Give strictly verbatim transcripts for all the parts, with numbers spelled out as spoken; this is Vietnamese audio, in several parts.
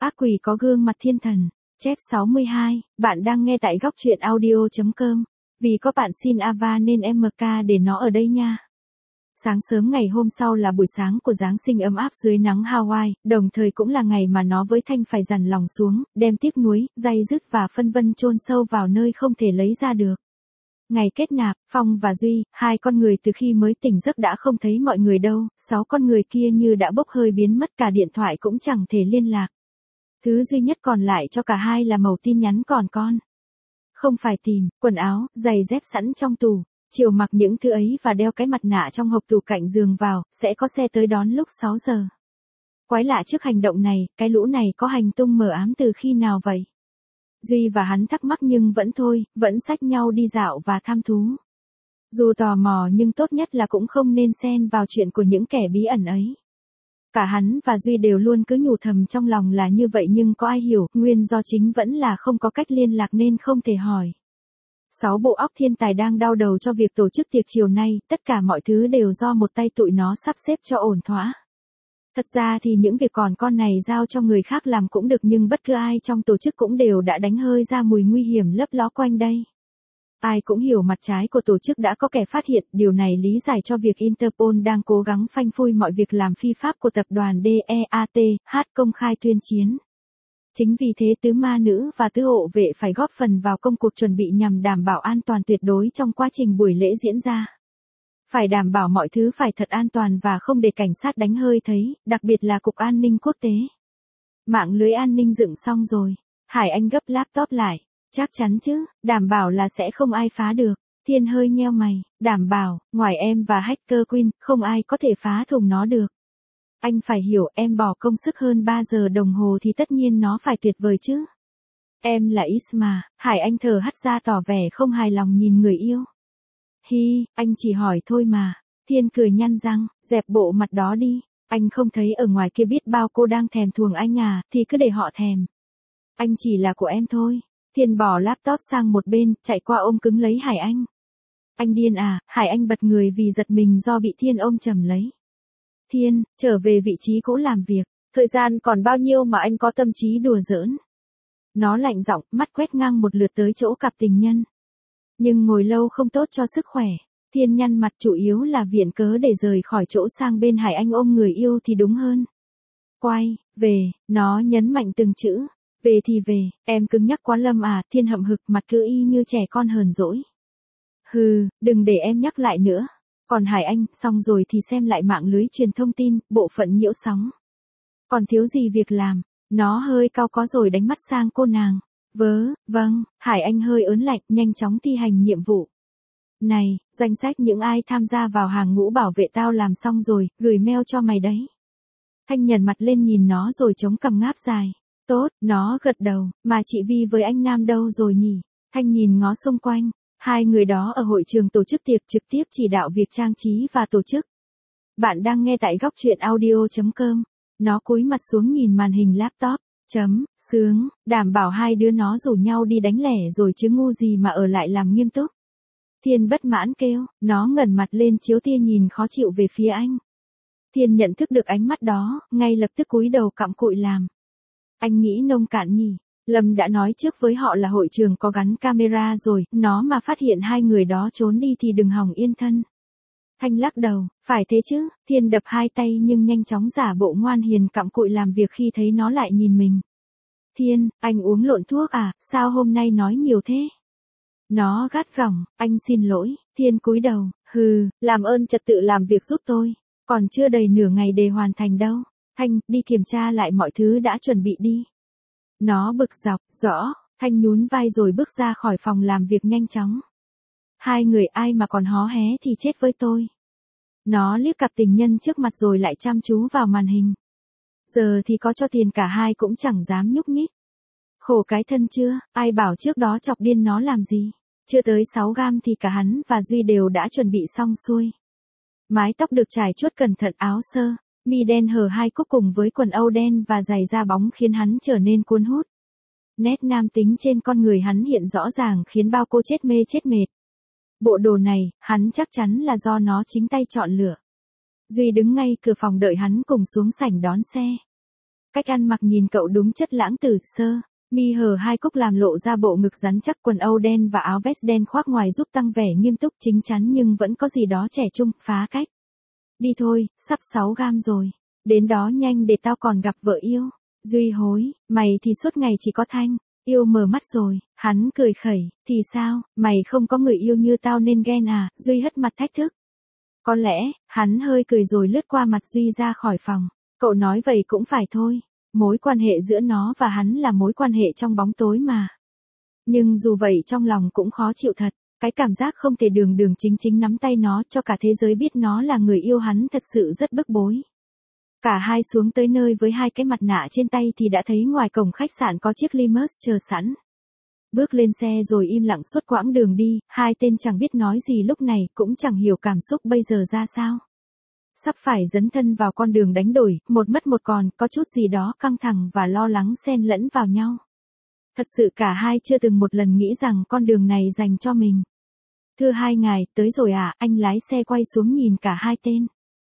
Ác quỷ có gương mặt thiên thần. Chép sáu mươi hai, bạn đang nghe tại góc truyện audio.com. Vì có bạn xin Ava nên em em ca để nó ở đây nha. Sáng sớm ngày hôm sau là buổi sáng của Giáng sinh ấm áp dưới nắng Hawaii, đồng thời cũng là ngày mà nó với Thanh phải dằn lòng xuống, đem tiếc nuối, day dứt và phân vân chôn sâu vào nơi không thể lấy ra được. Ngày kết nạp, Phong và Duy, hai con người từ khi mới tỉnh giấc đã không thấy mọi người đâu, sáu con người kia như đã bốc hơi biến mất, cả điện thoại cũng chẳng thể liên lạc. Thứ duy nhất còn lại cho cả hai là mẩu tin nhắn còn con. Không phải tìm, quần áo, giày dép sẵn trong tủ, chiều mặc những thứ ấy và đeo cái mặt nạ trong hộp tủ cạnh giường vào, sẽ có xe tới đón lúc sáu giờ. Quái lạ trước hành động này, cái lũ này có hành tung mờ ám từ khi nào vậy? Duy và hắn thắc mắc nhưng vẫn thôi, vẫn xách nhau đi dạo và tham thú. Dù tò mò nhưng tốt nhất là cũng không nên xen vào chuyện của những kẻ bí ẩn ấy. Cả hắn và Duy đều luôn cứ nhủ thầm trong lòng là như vậy nhưng có ai hiểu, nguyên do chính vẫn là không có cách liên lạc nên không thể hỏi. Sáu bộ óc thiên tài đang đau đầu cho việc tổ chức tiệc chiều nay, tất cả mọi thứ đều do một tay tụi nó sắp xếp cho ổn thỏa. Thật ra thì những việc còn con này giao cho người khác làm cũng được nhưng bất cứ ai trong tổ chức cũng đều đã đánh hơi ra mùi nguy hiểm lấp ló quanh đây. Ai cũng hiểu mặt trái của tổ chức đã có kẻ phát hiện, điều này lý giải cho việc Interpol đang cố gắng phanh phui mọi việc làm phi pháp của tập đoàn đê e a tê hát công khai tuyên chiến. Chính vì thế tứ ma nữ và tứ hộ vệ phải góp phần vào công cuộc chuẩn bị nhằm đảm bảo an toàn tuyệt đối trong quá trình buổi lễ diễn ra. Phải đảm bảo mọi thứ phải thật an toàn và không để cảnh sát đánh hơi thấy, đặc biệt là Cục An ninh Quốc tế. Mạng lưới an ninh dựng xong rồi. Hải Anh gấp laptop lại. Chắc chắn chứ, đảm bảo là sẽ không ai phá được. Thiên hơi nheo mày, đảm bảo, ngoài em và Hacker Queen, không ai có thể phá thủng nó được. Anh phải hiểu em bỏ công sức hơn ba giờ đồng hồ thì tất nhiên nó phải tuyệt vời chứ. Em là Isma, Hải Anh thở hắt ra tỏ vẻ không hài lòng nhìn người yêu. Hi, anh chỉ hỏi thôi mà. Thiên cười nhăn răng, dẹp bộ mặt đó đi. Anh không thấy ở ngoài kia biết bao cô đang thèm thuồng anh à, thì cứ để họ thèm. Anh chỉ là của em thôi. Thiên bỏ laptop sang một bên, chạy qua ôm cứng lấy Hải Anh. Anh điên à, Hải Anh bật người vì giật mình do bị Thiên ôm chầm lấy. Thiên, trở về vị trí cũ làm việc. Thời gian còn bao nhiêu mà anh có tâm trí đùa giỡn. Nó lạnh giọng, mắt quét ngang một lượt tới chỗ cặp tình nhân. Nhưng ngồi lâu không tốt cho sức khỏe. Thiên nhăn mặt chủ yếu là viện cớ để rời khỏi chỗ sang bên Hải Anh ôm người yêu thì đúng hơn. Quay, về, nó nhấn mạnh từng chữ. Về thì về, em cứng nhắc quá Lâm à, Thiên hậm hực mặt cứ y như trẻ con hờn dỗi. Hừ, đừng để em nhắc lại nữa. Còn Hải Anh, xong rồi thì xem lại mạng lưới truyền thông tin, bộ phận nhiễu sóng. Còn thiếu gì việc làm, nó hơi cao có rồi đánh mắt sang cô nàng. Vớ, vâng, Hải Anh hơi ớn lạnh, nhanh chóng thi hành nhiệm vụ. Này, danh sách những ai tham gia vào hàng ngũ bảo vệ tao làm xong rồi, gửi mail cho mày đấy. Thanh nhần mặt lên nhìn nó rồi chống cằm ngáp dài. Tốt, nó gật đầu, mà chị Vi với anh Nam đâu rồi nhỉ? Thanh nhìn ngó xung quanh, hai người đó ở hội trường tổ chức tiệc trực tiếp chỉ đạo việc trang trí và tổ chức. Bạn đang nghe tại góc truyện audio.com. Nó cúi mặt xuống nhìn màn hình laptop. Chấm, sướng, đảm bảo hai đứa nó rủ nhau đi đánh lẻ rồi chứ ngu gì mà ở lại làm nghiêm túc. Thiên bất mãn kêu, nó ngẩng mặt lên chiếu tia nhìn khó chịu về phía anh. Thiên nhận thức được ánh mắt đó, ngay lập tức cúi đầu cặm cụi làm. Anh nghĩ nông cạn nhỉ, Lâm đã nói trước với họ là hội trường có gắn camera rồi, nó mà phát hiện hai người đó trốn đi thì đừng hòng yên thân. Thanh lắc đầu, phải thế chứ, Thiên đập hai tay nhưng nhanh chóng giả bộ ngoan hiền cặm cụi làm việc khi thấy nó lại nhìn mình. Thiên, anh uống lộn thuốc à, sao hôm nay nói nhiều thế? Nó gắt gỏng, anh xin lỗi, Thiên cúi đầu, hừ, làm ơn trật tự làm việc giúp tôi, còn chưa đầy nửa ngày để hoàn thành đâu. Thanh, đi kiểm tra lại mọi thứ đã chuẩn bị đi. Nó bực dọc, rõ, Thanh nhún vai rồi bước ra khỏi phòng làm việc nhanh chóng. Hai người ai mà còn hó hé thì chết với tôi. Nó liếc cặp tình nhân trước mặt rồi lại chăm chú vào màn hình. Giờ thì có cho tiền cả hai cũng chẳng dám nhúc nhích. Khổ cái thân chưa, ai bảo trước đó chọc điên nó làm gì. Chưa tới sáu gam thì cả hắn và Duy đều đã chuẩn bị xong xuôi. Mái tóc được trải chuốt cẩn thận, áo sơ, mi đen hở hai cúc cùng với quần âu đen và giày da bóng khiến hắn trở nên cuốn hút. Nét nam tính trên con người hắn hiện rõ ràng khiến bao cô chết mê chết mệt. Bộ đồ này, hắn chắc chắn là do nó chính tay chọn lựa. Duy đứng ngay cửa phòng đợi hắn cùng xuống sảnh đón xe. Cách ăn mặc nhìn cậu đúng chất lãng tử sơ. Mi hở hai cúc làm lộ ra bộ ngực rắn chắc, quần âu đen và áo vest đen khoác ngoài giúp tăng vẻ nghiêm túc chính chắn nhưng vẫn có gì đó trẻ trung, phá cách. Đi thôi, sắp sáu gam rồi. Đến đó nhanh để tao còn gặp vợ yêu. Duy hối, mày thì suốt ngày chỉ có Thanh. Yêu mở mắt rồi, hắn cười khẩy, thì sao, mày không có người yêu như tao nên ghen à, Duy hất mặt thách thức. Có lẽ, hắn hơi cười rồi lướt qua mặt Duy ra khỏi phòng. Cậu nói vậy cũng phải thôi. Mối quan hệ giữa nó và hắn là mối quan hệ trong bóng tối mà. Nhưng dù vậy trong lòng cũng khó chịu thật. Cái cảm giác không thể đường đường chính chính nắm tay nó cho cả thế giới biết nó là người yêu hắn thật sự rất bức bối. Cả hai xuống tới nơi với hai cái mặt nạ trên tay thì đã thấy ngoài cổng khách sạn có chiếc Limus chờ sẵn. Bước lên xe rồi im lặng suốt quãng đường đi, hai tên chẳng biết nói gì lúc này, cũng chẳng hiểu cảm xúc bây giờ ra sao. Sắp phải dấn thân vào con đường đánh đổi, một mất một còn, có chút gì đó căng thẳng và lo lắng xen lẫn vào nhau. Thật sự cả hai chưa từng một lần nghĩ rằng con đường này dành cho mình. Thưa hai ngài, tới rồi à, anh lái xe quay xuống nhìn cả hai tên.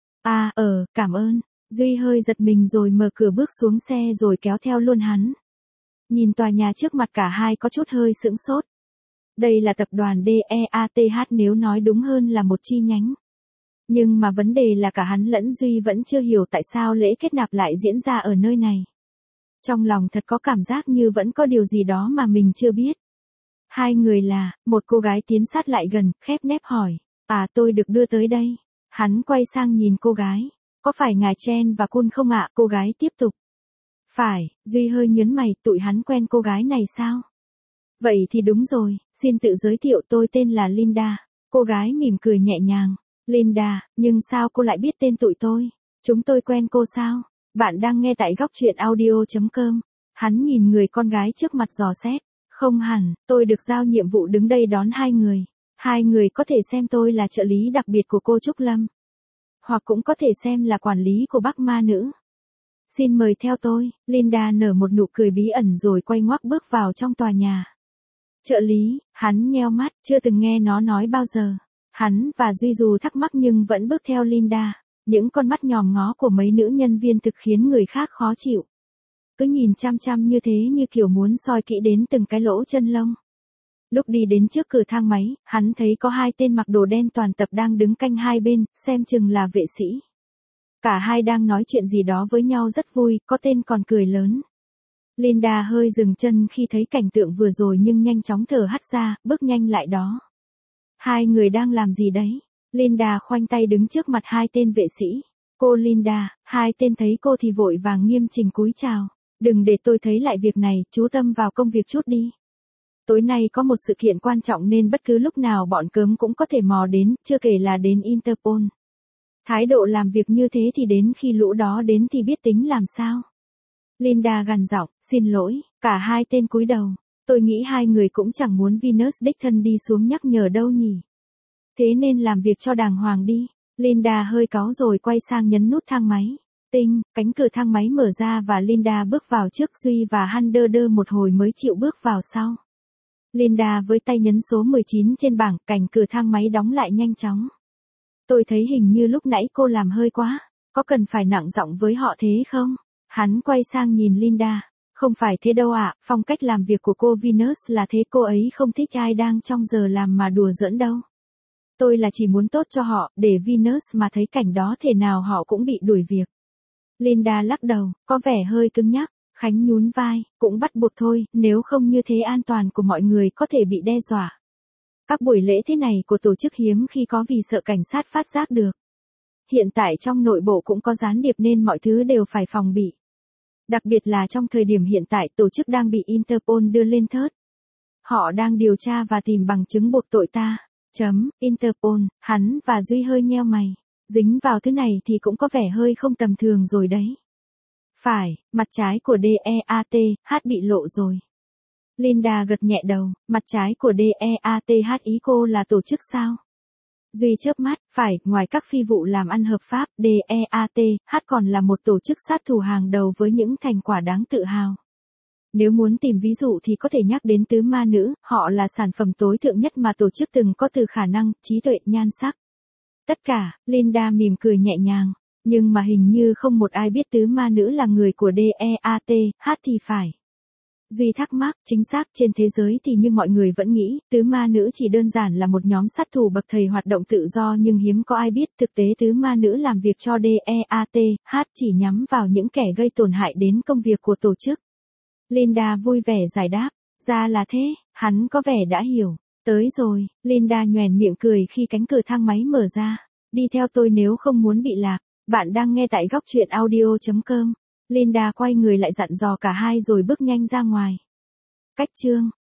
À, ờ, cảm ơn. Duy hơi giật mình rồi mở cửa bước xuống xe rồi kéo theo luôn hắn. Nhìn tòa nhà trước mặt cả hai có chút hơi sững sốt. Đây là tập đoàn đê e a tê hát, nếu nói đúng hơn là một chi nhánh. Nhưng mà vấn đề là cả hắn lẫn Duy vẫn chưa hiểu tại sao lễ kết nạp lại diễn ra ở nơi này. Trong lòng thật có cảm giác như vẫn có điều gì đó mà mình chưa biết. Hai người là, một cô gái tiến sát lại gần, khép nép hỏi. À, tôi được đưa tới đây. Hắn quay sang nhìn cô gái. Có phải ngài Chen và Kun không ạ? Cô gái tiếp tục. Phải, Duy hơi nhớn mày, tụi hắn quen cô gái này sao? Vậy thì đúng rồi, xin tự giới thiệu, tôi tên là Linda. Cô gái mỉm cười nhẹ nhàng. Linda, nhưng sao cô lại biết tên tụi tôi? Chúng tôi quen cô sao? Bạn đang nghe tại góc truyện audio chấm com. Hắn nhìn người con gái trước mặt dò xét. Không hẳn, tôi được giao nhiệm vụ đứng đây đón hai người. Hai người có thể xem tôi là trợ lý đặc biệt của cô Trúc Lâm. Hoặc cũng có thể xem là quản lý của bác ma nữ. Xin mời theo tôi. Linda nở một nụ cười bí ẩn rồi quay ngoắc bước vào trong tòa nhà. Trợ lý, hắn nheo mắt, chưa từng nghe nó nói bao giờ. Hắn và Duy dù thắc mắc nhưng vẫn bước theo Linda. Những con mắt nhòm ngó của mấy nữ nhân viên thực khiến người khác khó chịu. Cứ nhìn chăm chăm như thế như kiểu muốn soi kỹ đến từng cái lỗ chân lông. Lúc đi đến trước cửa thang máy, hắn thấy có hai tên mặc đồ đen toàn tập đang đứng canh hai bên, xem chừng là vệ sĩ. Cả hai đang nói chuyện gì đó với nhau rất vui, có tên còn cười lớn. Linda hơi dừng chân khi thấy cảnh tượng vừa rồi nhưng nhanh chóng thở hắt ra, bước nhanh lại đó. Hai người đang làm gì đấy? Linda khoanh tay đứng trước mặt hai tên vệ sĩ. Cô Linda, hai tên thấy cô thì vội vàng nghiêm chỉnh cúi chào. Đừng để tôi thấy lại việc này, chú tâm vào công việc chút đi. Tối nay có một sự kiện quan trọng nên bất cứ lúc nào bọn cớm cũng có thể mò đến, chưa kể là đến Interpol. Thái độ làm việc như thế thì đến khi lũ đó đến thì biết tính làm sao. Linda gằn giọng, xin lỗi, cả hai tên cúi đầu. Tôi nghĩ hai người cũng chẳng muốn Venus đích thân đi xuống nhắc nhở đâu nhỉ. Thế nên làm việc cho đàng hoàng đi. Linda hơi cáu rồi quay sang nhấn nút thang máy. Tinh, cánh cửa thang máy mở ra và Linda bước vào trước Duy và Han đơ đơ một hồi mới chịu bước vào sau. Linda với tay nhấn số mười chín trên bảng, cánh cửa thang máy đóng lại nhanh chóng. Tôi thấy hình như lúc nãy cô làm hơi quá, có cần phải nặng giọng với họ thế không? Hắn quay sang nhìn Linda. Không phải thế đâu ạ, phong cách làm việc của cô Venus là thế, cô ấy không thích ai đang trong giờ làm mà đùa giỡn đâu. Tôi là chỉ muốn tốt cho họ, để Venus mà thấy cảnh đó thể nào họ cũng bị đuổi việc. Linda lắc đầu, có vẻ hơi cứng nhắc. Khánh nhún vai, cũng bắt buộc thôi, nếu không như thế an toàn của mọi người có thể bị đe dọa. Các buổi lễ thế này của tổ chức hiếm khi có vì sợ cảnh sát phát giác được. Hiện tại trong nội bộ cũng có gián điệp nên mọi thứ đều phải phòng bị. Đặc biệt là trong thời điểm hiện tại tổ chức đang bị Interpol đưa lên thớt. Họ đang điều tra và tìm bằng chứng buộc tội ta. Chấm, Interpol, hắn và Duy hơi nheo mày. Dính vào thứ này thì cũng có vẻ hơi không tầm thường rồi đấy. Phải, mặt trái của đê e a tê hát bị lộ rồi. Linda gật nhẹ đầu, mặt trái của đê e a tê hát ý cô là tổ chức sao? Duy chớp mắt, phải, ngoài các phi vụ làm ăn hợp pháp, đê e a tê hát còn là một tổ chức sát thủ hàng đầu với những thành quả đáng tự hào. Nếu muốn tìm ví dụ thì có thể nhắc đến tứ ma nữ, họ là sản phẩm tối thượng nhất mà tổ chức từng có từ khả năng, trí tuệ, nhan sắc. Tất cả, Linda mỉm cười nhẹ nhàng. Nhưng mà hình như không một ai biết tứ ma nữ là người của đê e a tê hát thì phải. Duy thắc mắc, chính xác trên thế giới thì như mọi người vẫn nghĩ, tứ ma nữ chỉ đơn giản là một nhóm sát thủ bậc thầy hoạt động tự do nhưng hiếm có ai biết thực tế tứ ma nữ làm việc cho đê e a tê hát chỉ nhắm vào những kẻ gây tổn hại đến công việc của tổ chức. Linda vui vẻ giải đáp, ra là thế, hắn có vẻ đã hiểu. Tới rồi, Linda nhoẻn miệng cười khi cánh cửa thang máy mở ra. Đi theo tôi nếu không muốn bị lạc. Bạn đang nghe tại góc truyện audio chấm com. Linda quay người lại dặn dò cả hai rồi bước nhanh ra ngoài. Cách chương